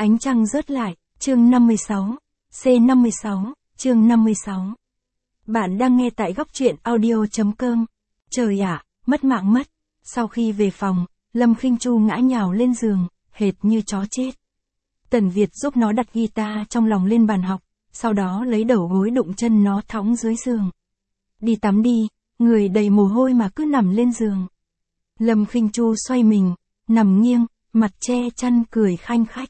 Ánh trăng rớt lại, chương 56, C56, chương 56. Bạn đang nghe tại góc truyện audio.com. Trời ạ, mất mạng mất. Sau khi về phòng, Lâm Khinh Chu ngã nhào lên giường, hệt như chó chết. Tần Việt giúp nó đặt guitar trong lòng lên bàn học, sau đó lấy đầu gối đụng chân nó thõng dưới giường. Đi tắm đi, người đầy mồ hôi mà cứ nằm lên giường. Lâm Khinh Chu xoay mình, nằm nghiêng, mặt che chăn cười khanh khách.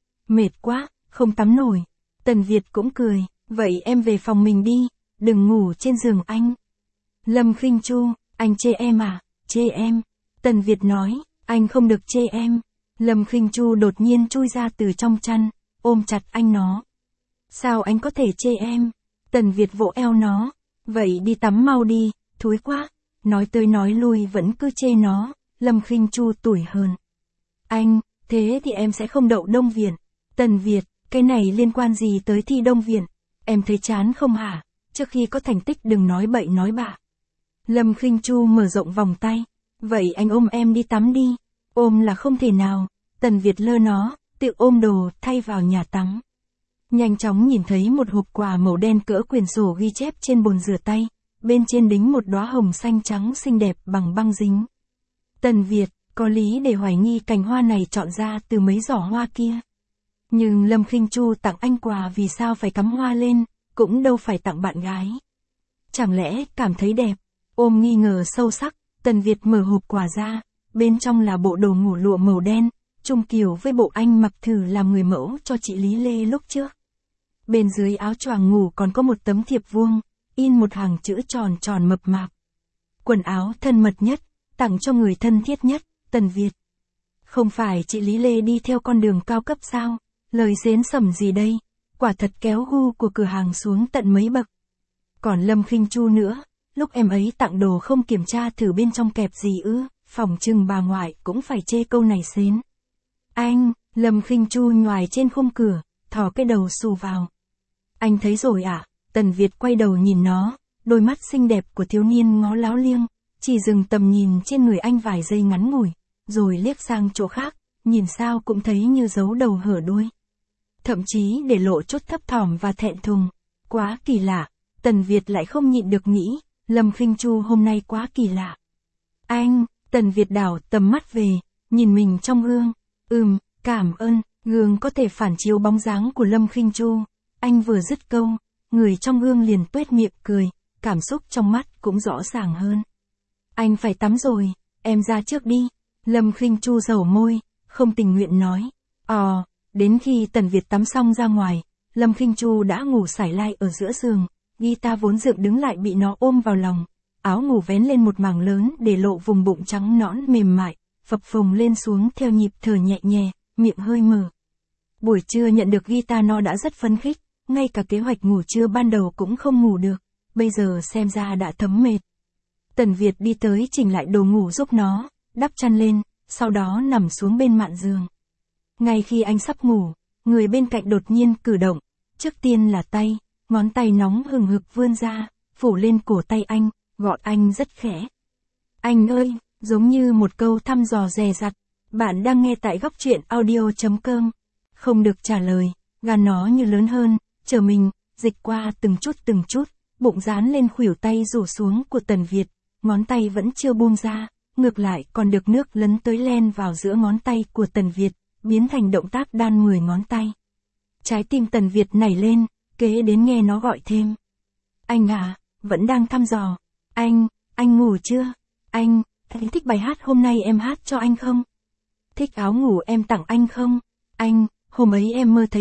Mệt quá, không tắm nổi. Tần Việt cũng cười, vậy em về phòng mình đi, đừng ngủ trên giường anh. Lâm Khinh Chu, anh chê em à, chê em. Tần Việt nói, anh không được chê em. Lâm Khinh Chu đột nhiên chui ra từ trong chăn, ôm chặt anh nó. Sao anh có thể chê em? Tần Việt vỗ eo nó, vậy đi tắm mau đi, thúi quá. Nói tới nói lui vẫn cứ chê nó, Lâm Khinh Chu tủi hờn. Anh, thế thì em sẽ không đậu Đông Viện. Tần Việt, cái này liên quan gì tới thi Đông Viện? Em thấy chán không hả? Trước khi có thành tích đừng nói bậy nói bạ. Lâm Khinh Chu mở rộng vòng tay. Vậy anh ôm em đi tắm đi. Ôm là không thể nào. Tần Việt lơ nó, tự ôm đồ thay vào nhà tắm. Nhanh chóng nhìn thấy một hộp quà màu đen cỡ quyển sổ ghi chép trên bồn rửa tay. Bên trên đính một đóa hồng xanh trắng xinh đẹp bằng băng dính. Tần Việt, có lý để hoài nghi cành hoa này chọn ra từ mấy giỏ hoa kia. Nhưng Lâm Khinh Chu tặng anh quà vì sao phải cắm hoa lên, cũng đâu phải tặng bạn gái. Chẳng lẽ cảm thấy đẹp? Ôm nghi ngờ sâu sắc, Tần Việt mở hộp quà ra, bên trong là bộ đồ ngủ lụa màu đen, chung kiểu với bộ anh mặc thử làm người mẫu cho chị Lý Lê lúc trước. Bên dưới áo choàng ngủ còn có một tấm thiệp vuông, in một hàng chữ tròn tròn mập mạp. Quần áo thân mật nhất, tặng cho người thân thiết nhất, Tần Việt. Không phải chị Lý Lê đi theo con đường cao cấp sao? Lời xến sẩm gì đây? Quả thật kéo gu của cửa hàng xuống tận mấy bậc. Còn Lâm Khinh Chu nữa, lúc em ấy tặng đồ không kiểm tra thử bên trong kẹp gì ư, phỏng chừng bà ngoại cũng phải chê câu này xến. Anh, Lâm Khinh Chu nhoài trên khung cửa, thò cái đầu xù vào. Anh thấy rồi ạ? Tần Việt quay đầu nhìn nó, đôi mắt xinh đẹp của thiếu niên ngó láo liêng, chỉ dừng tầm nhìn trên người anh vài giây ngắn ngủi, rồi liếc sang chỗ khác, nhìn sao cũng thấy như giấu đầu hở đuôi. Thậm chí để lộ chút thấp thỏm và thẹn thùng. Quá kỳ lạ, Tần Việt lại không nhịn được nghĩ, Lâm Khinh Chu hôm nay quá kỳ lạ. Anh, Tần Việt đảo tầm mắt về, nhìn mình trong gương. Cảm ơn, gương có thể phản chiếu bóng dáng của Lâm Khinh Chu. Anh vừa dứt câu, người trong gương liền tuét miệng cười, cảm xúc trong mắt cũng rõ ràng hơn. Anh phải tắm rồi, em ra trước đi. Lâm Khinh Chu dầu môi, không tình nguyện nói. Đến khi Tần Việt tắm xong ra ngoài, Lâm Khinh Chu đã ngủ sải lai ở giữa giường, guitar vốn dựng đứng lại bị nó ôm vào lòng, áo ngủ vén lên một mảng lớn để lộ vùng bụng trắng nõn mềm mại, phập phồng lên xuống theo nhịp thở nhẹ nhẹ, miệng hơi mở. Buổi trưa nhận được guitar nó đã rất phấn khích, ngay cả kế hoạch ngủ trưa ban đầu cũng không ngủ được, bây giờ xem ra đã thấm mệt. Tần Việt đi tới chỉnh lại đồ ngủ giúp nó, đắp chăn lên, sau đó nằm xuống bên mạn giường. Ngay khi anh sắp ngủ, người bên cạnh đột nhiên cử động, trước tiên là tay, ngón tay nóng hừng hực vươn ra, phủ lên cổ tay anh, gọi anh rất khẽ. Anh ơi, giống như một câu thăm dò dè dặt, bạn đang nghe tại góc truyện audio.com. Không được trả lời, gan nó như lớn hơn, chờ mình, dịch qua từng chút, bụng dán lên khuỷu tay rủ xuống của Tần Việt, ngón tay vẫn chưa buông ra, ngược lại còn được nước lấn tới len vào giữa ngón tay của Tần Việt, biến thành động tác đan 10 ngón tay. Trái tim Tần Việt nảy lên, kế đến nghe nó gọi thêm. Anh à, vẫn đang thăm dò. Anh ngủ chưa? Anh thích bài hát hôm nay em hát cho anh không? Thích áo ngủ em tặng anh không? Anh, hôm ấy em mơ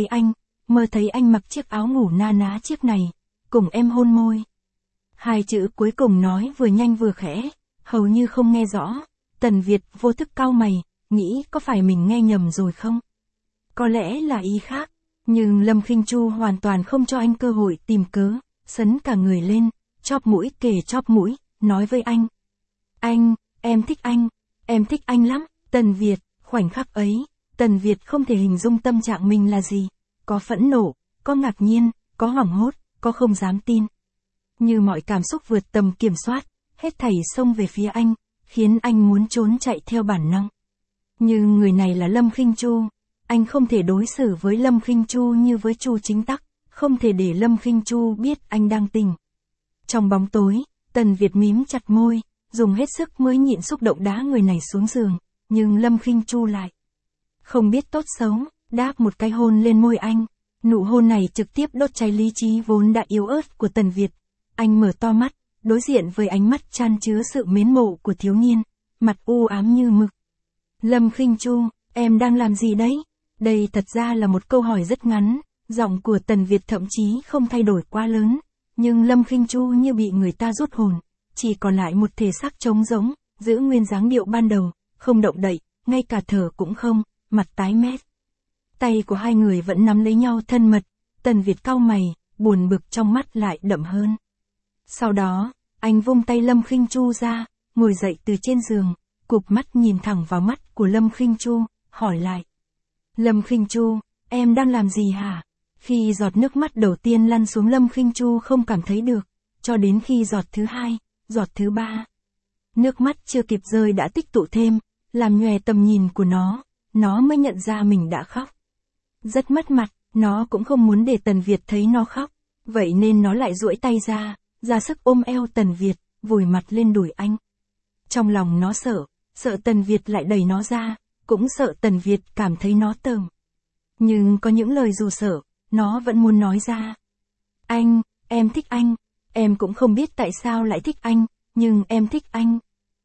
thấy anh mặc chiếc áo ngủ na ná chiếc này, cùng em hôn môi. Hai chữ cuối cùng nói vừa nhanh vừa khẽ, hầu như không nghe rõ. Tần Việt vô thức cau mày, nghĩ có phải mình nghe nhầm rồi không? Có lẽ là ý khác, nhưng Lâm Khinh Chu hoàn toàn không cho anh cơ hội tìm cớ, sấn cả người lên, chóp mũi kề chóp mũi, nói với anh. Em thích anh lắm. Tần Việt, khoảnh khắc ấy, Tần Việt không thể hình dung tâm trạng mình là gì, có phẫn nộ, có ngạc nhiên, có hoảng hốt, có không dám tin. Như mọi cảm xúc vượt tầm kiểm soát, hết thảy xông về phía anh, khiến anh muốn trốn chạy theo bản năng. Nhưng người này là Lâm Khinh Chu, Anh không thể đối xử với Lâm Khinh Chu như với Chu Chính Tắc, không thể để Lâm Khinh Chu biết anh đang tỉnh. Trong bóng tối, Tần Việt mím chặt môi, dùng hết sức mới nhịn xúc động đá người này xuống giường, nhưng Lâm Khinh Chu lại không biết tốt xấu, đáp một cái hôn lên môi anh. Nụ hôn này trực tiếp đốt cháy lý trí vốn đã yếu ớt của Tần Việt. Anh mở to mắt, đối diện với ánh mắt chan chứa sự mến mộ của thiếu niên, mặt u ám như mực. Lâm Khinh Chu, em đang làm gì đấy? Đây thật ra là một câu hỏi rất ngắn, giọng của Tần Việt thậm chí không thay đổi quá lớn, nhưng Lâm Khinh Chu như bị người ta rút hồn, chỉ còn lại một thể xác trống rỗng, giữ nguyên dáng điệu ban đầu, không động đậy, ngay cả thở cũng không, mặt tái mét. Tay của hai người vẫn nắm lấy nhau thân mật, Tần Việt cau mày, buồn bực trong mắt lại đậm hơn. Sau đó, anh vung tay Lâm Khinh Chu ra, ngồi dậy từ trên giường, cụp mắt nhìn thẳng vào mắt của Lâm Khinh Chu, hỏi lại. Lâm Khinh Chu, em đang làm gì hả? Khi giọt nước mắt đầu tiên lăn xuống Lâm Khinh Chu không cảm thấy được, cho đến khi giọt thứ hai, giọt thứ ba. Nước mắt chưa kịp rơi đã tích tụ thêm, làm nhòe tầm nhìn của nó mới nhận ra mình đã khóc. Rất mất mặt, nó cũng không muốn để Tần Việt thấy nó khóc, vậy nên nó lại duỗi tay ra sức ôm eo Tần Việt, vùi mặt lên đùi anh. Trong lòng nó sợ Tần Việt lại đẩy nó ra, cũng sợ Tần Việt cảm thấy nó tởm. Nhưng có những lời dù sợ, nó vẫn muốn nói ra. Anh, em thích anh, em cũng không biết tại sao lại thích anh, nhưng em thích anh.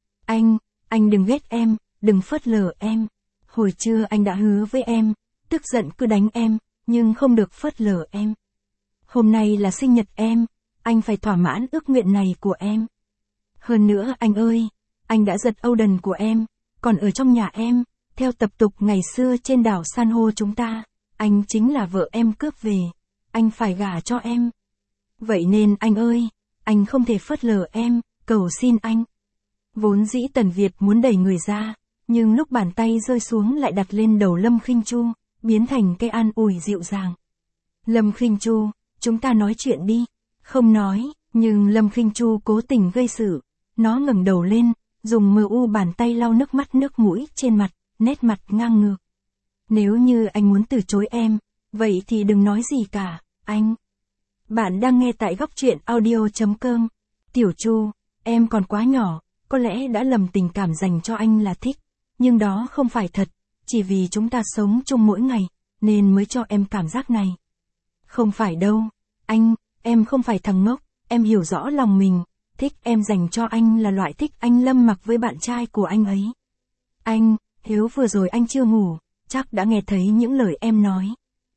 Anh đừng ghét em, đừng phớt lờ em. Hồi trưa anh đã hứa với em, tức giận cứ đánh em, nhưng không được phớt lờ em. Hôm nay là sinh nhật em, anh phải thỏa mãn ước nguyện này của em. Hơn nữa anh ơi, anh đã giật âu đần của em, còn ở trong nhà em, theo tập tục ngày xưa trên đảo san hô chúng ta, anh chính là vợ em cướp về, anh phải gả cho em. Vậy nên anh ơi, anh không thể phớt lờ em, cầu xin anh. Vốn dĩ Tần Việt muốn đẩy người ra, nhưng lúc bàn tay rơi xuống lại đặt lên đầu Lâm Khinh Chu, biến thành cái an ủi dịu dàng. Lâm Khinh Chu, chúng ta nói chuyện đi. Không nói, nhưng Lâm Khinh Chu cố tình gây sự. Nó ngẩng đầu lên, dùng mờ u bàn tay lau nước mắt nước mũi trên mặt, nét mặt ngang ngược. Nếu như anh muốn từ chối em, vậy thì đừng nói gì cả, anh. Bạn đang nghe tại góc truyện audio.com. Tiểu Chu, em còn quá nhỏ, có lẽ đã lầm tình cảm dành cho anh là thích, nhưng đó không phải thật, chỉ vì chúng ta sống chung mỗi ngày, nên mới cho em cảm giác này. Không phải đâu, anh, em không phải thằng ngốc, em hiểu rõ lòng mình, thích em dành cho anh là loại thích anh Lâm mặc với bạn trai của anh ấy. Anh, nếu vừa rồi anh chưa ngủ, chắc đã nghe thấy những lời em nói.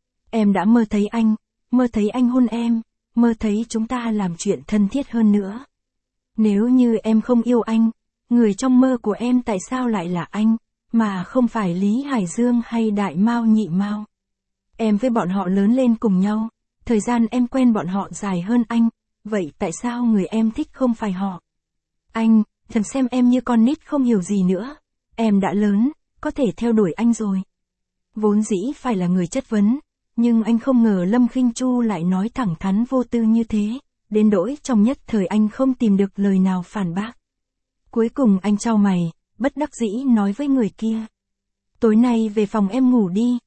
Em đã mơ thấy anh hôn em, mơ thấy chúng ta làm chuyện thân thiết hơn nữa. Nếu như em không yêu anh, người trong mơ của em tại sao lại là anh, mà không phải Lý Hải Dương hay Đại Mao Nhị Mao? Em với bọn họ lớn lên cùng nhau, thời gian em quen bọn họ dài hơn anh, vậy tại sao người em thích không phải họ? Anh, thật xem em như con nít không hiểu gì nữa, em đã lớn, có thể theo đuổi anh rồi. Vốn dĩ phải là người chất vấn, nhưng anh không ngờ Lâm Khinh Chu lại nói thẳng thắn vô tư như thế, đến nỗi trong nhất thời anh không tìm được lời nào phản bác. Cuối cùng anh chau mày, bất đắc dĩ nói với người kia. Tối nay về phòng em ngủ đi.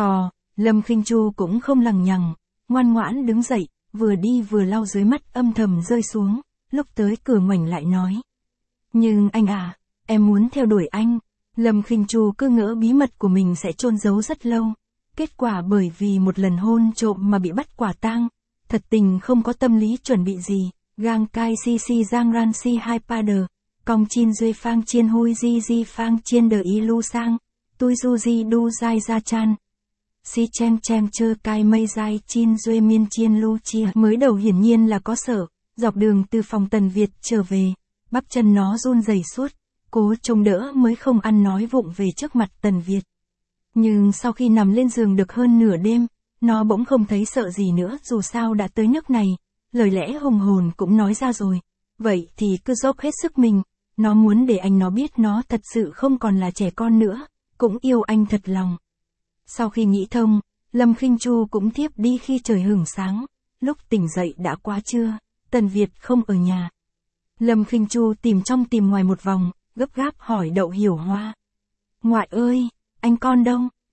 Lâm Khinh Chu cũng không lằng nhằng, ngoan ngoãn đứng dậy, vừa đi vừa lau dưới mắt âm thầm rơi xuống, lúc tới cửa ngoảnh lại nói. Nhưng anh à, em muốn theo đuổi anh. Lâm Khinh Chu cứ ngỡ bí mật của mình sẽ chôn giấu rất lâu. Kết quả bởi vì một lần hôn trộm mà bị bắt quả tang, thật tình không có tâm lý chuẩn bị gì. Gang cai si si giang ran si hai pa đờ, cong chin duê phang chiên hui di phang chiên đờ y lu sang, tui du di đu dai ra chan. Si cheng chơ cai mây dai chin duê miên chiên lu chia. Mới đầu hiển nhiên là có sợ, dọc đường từ phòng Tần Việt trở về, bắp chân nó run rẩy suốt, cố trông đỡ mới không ăn nói vụng về trước mặt Tần Việt. Nhưng sau khi nằm lên giường được hơn nửa đêm, nó bỗng không thấy sợ gì nữa, dù sao đã tới nước này, lời lẽ hùng hồn cũng nói ra rồi, vậy thì cứ dốc hết sức mình, nó muốn để anh nó biết nó thật sự không còn là trẻ con nữa, cũng yêu anh thật lòng. Sau khi nghĩ thông, Lâm Khinh Chu cũng thiếp đi khi trời hửng sáng, lúc tỉnh dậy đã quá trưa, Tần Việt không ở nhà. Lâm Khinh Chu tìm trong tìm ngoài một vòng, gấp gáp hỏi Đậu Hiểu Hoa. Ngoại ơi, anh con đâu?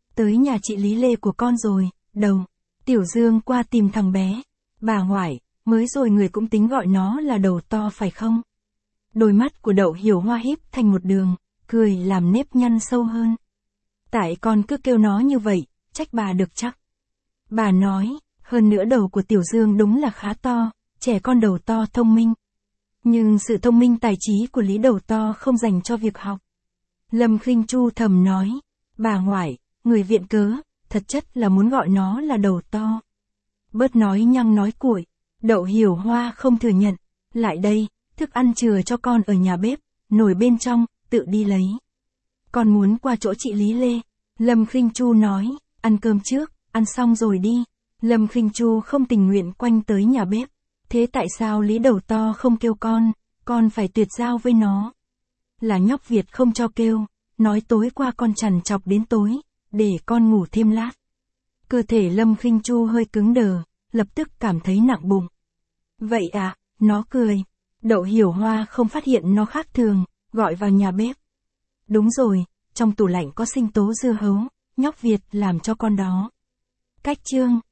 tới nhà chị Lý Lê của con rồi, Đầu. Tiểu Dương qua tìm thằng bé. Bà ngoại, mới rồi người cũng tính gọi nó là Đầu to phải không? Đôi mắt của Đậu Hiểu Hoa híp thành một đường, cười làm nếp nhăn sâu hơn. Tại con cứ kêu nó như vậy, trách bà được chắc. Bà nói, hơn nữa đầu của Tiểu Dương đúng là khá to, trẻ con đầu to thông minh. Nhưng sự thông minh tài trí của Lý đầu to không dành cho việc học. Lâm Khinh Chu thầm nói, bà ngoại, người viện cớ, thật chất là muốn gọi nó là đầu to. Bớt nói nhăng nói cuội, Đậu Hiểu Hoa không thừa nhận, lại đây, thức ăn chừa cho con ở nhà bếp, nồi bên trong, tự đi lấy. Con muốn qua chỗ chị Lý Lê. Lâm Khinh Chu nói, ăn cơm trước, ăn xong rồi đi. Lâm Khinh Chu không tình nguyện quanh tới nhà bếp. Thế tại sao Lý đầu to không kêu con phải tuyệt giao với nó? Là nhóc Việt không cho kêu, nói tối qua con trằn trọc đến tối, để con ngủ thêm lát. Cơ thể Lâm Khinh Chu hơi cứng đờ, lập tức cảm thấy nặng bụng. Vậy à, nó cười. Đậu Hiểu Hoa không phát hiện nó khác thường, gọi vào nhà bếp. Đúng rồi, trong tủ lạnh có sinh tố dưa hấu, nhóc Việt làm cho con đó. Cách chương